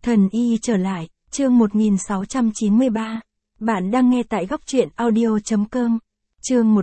Thần y trở lại, chương 1693. Bạn đang nghe tại góc truyện audio.com. Chương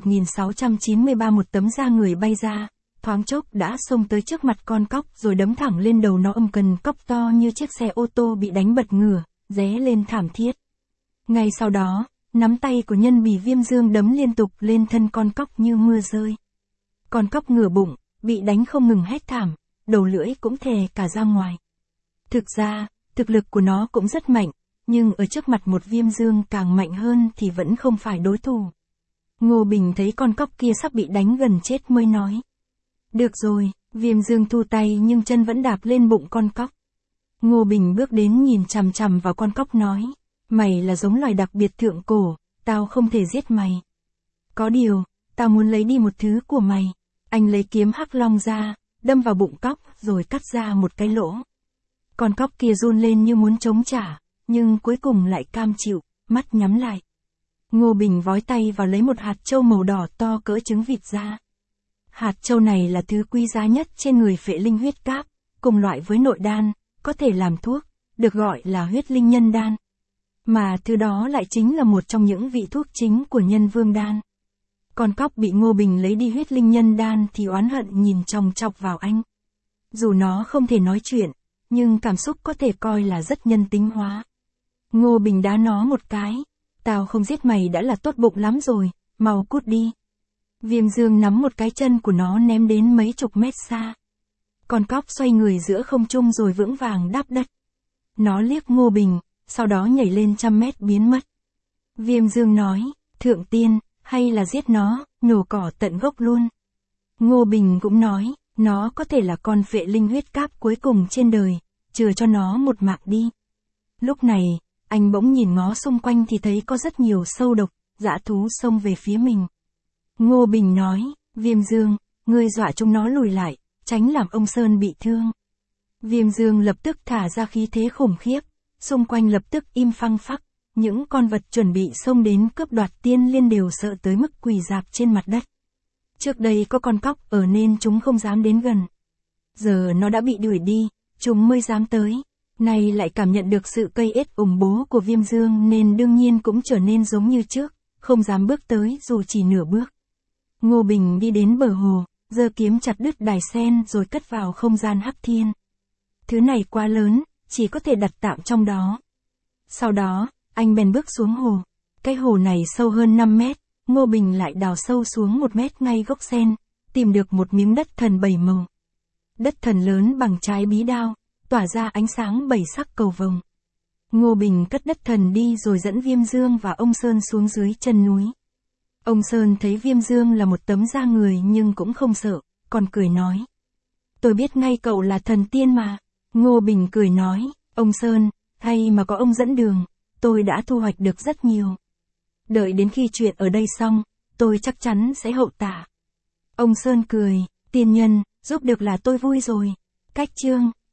1693. Một tấm da người bay ra, thoáng chốc đã xông tới trước mặt con cóc rồi đấm thẳng lên đầu nó. Cần cóc to như chiếc xe ô tô bị đánh bật ngửa, ré lên thảm thiết. Ngay sau đó, nắm tay của nhân bì Viêm Dương đấm liên tục lên thân con cóc như mưa rơi. Con cóc ngửa bụng, bị đánh không ngừng hét thảm, đầu lưỡi cũng thè cả ra ngoài. Thực ra, thực lực của nó cũng rất mạnh, nhưng ở trước mặt một Viêm Dương càng mạnh hơn thì vẫn không phải đối thủ. Ngô Bình thấy con cóc kia sắp bị đánh gần chết mới nói. Được rồi, Viêm Dương thu tay nhưng chân vẫn đạp lên bụng con cóc. Ngô Bình bước đến nhìn chằm chằm vào con cóc nói. Mày là giống loài đặc biệt thượng cổ, tao không thể giết mày. Có điều, tao muốn lấy đi một thứ của mày. Anh lấy kiếm hắc long ra, đâm vào bụng cóc rồi cắt ra một cái lỗ. Con cóc kia run lên như muốn chống trả, nhưng cuối cùng lại cam chịu, mắt nhắm lại. Ngô Bình vói tay vào lấy một hạt châu màu đỏ to cỡ trứng vịt ra. Hạt châu này là thứ quý giá nhất trên người phệ linh huyết cáp, cùng loại với nội đan, có thể làm thuốc, được gọi là huyết linh nhân đan. Mà thứ đó lại chính là một trong những vị thuốc chính của nhân vương đan. Con cóc bị Ngô Bình lấy đi huyết linh nhân đan thì oán hận nhìn chòng chọc vào anh. Dù nó không thể nói chuyện, nhưng cảm xúc có thể coi là rất nhân tính hóa. Ngô Bình đá nó một cái. Tao không giết mày đã là tốt bụng lắm rồi, mau cút đi. Viêm Dương nắm một cái chân của nó ném đến mấy chục mét xa. Con cóc xoay người giữa không trung rồi vững vàng đáp đất. Nó liếc Ngô Bình, sau đó nhảy lên trăm mét biến mất. Viêm Dương nói, thượng tiên, hay là giết nó, nhổ cỏ tận gốc luôn. Ngô Bình cũng nói, nó có thể là con phệ linh huyết cáp cuối cùng trên đời, chừa cho nó một mạng đi. Lúc này, anh bỗng nhìn ngó xung quanh thì thấy có rất nhiều sâu độc, dã thú xông về phía mình. Ngô Bình nói, Viêm Dương, ngươi dọa chúng nó lùi lại, tránh làm ông Sơn bị thương. Viêm Dương lập tức thả ra khí thế khủng khiếp, xung quanh lập tức im phăng phắc, những con vật chuẩn bị xông đến cướp đoạt tiên liên đều sợ tới mức quỳ rạp trên mặt đất. Trước đây có con cóc ở nên chúng không dám đến gần. Giờ nó đã bị đuổi đi, chúng mới dám tới. Nay lại cảm nhận được sự cây ết ủng bố của Viêm Dương nên đương nhiên cũng trở nên giống như trước, không dám bước tới dù chỉ nửa bước. Ngô Bình đi đến bờ hồ, giơ kiếm chặt đứt đài sen rồi cất vào không gian hắc thiên. Thứ này quá lớn, chỉ có thể đặt tạm trong đó. Sau đó, anh bèn bước xuống hồ. Cái hồ này sâu hơn 5 mét, Ngô Bình lại đào sâu xuống 1 mét ngay gốc sen, tìm được một miếng đất thần 7 màu. Đất thần lớn bằng trái bí đao, tỏa ra ánh sáng 7 sắc cầu vồng. Ngô Bình cất đất thần đi rồi dẫn Viêm Dương và ông Sơn xuống dưới chân núi. Ông Sơn thấy Viêm Dương là một tấm da người nhưng cũng không sợ, còn cười nói. Tôi biết ngay cậu là thần tiên mà. Ngô Bình cười nói, ông Sơn, hay mà có ông dẫn đường, tôi đã thu hoạch được rất nhiều. Đợi đến khi chuyện ở đây xong, tôi chắc chắn sẽ hậu tạ. Ông Sơn cười, tiên nhân, giúp được là tôi vui rồi. Cách chương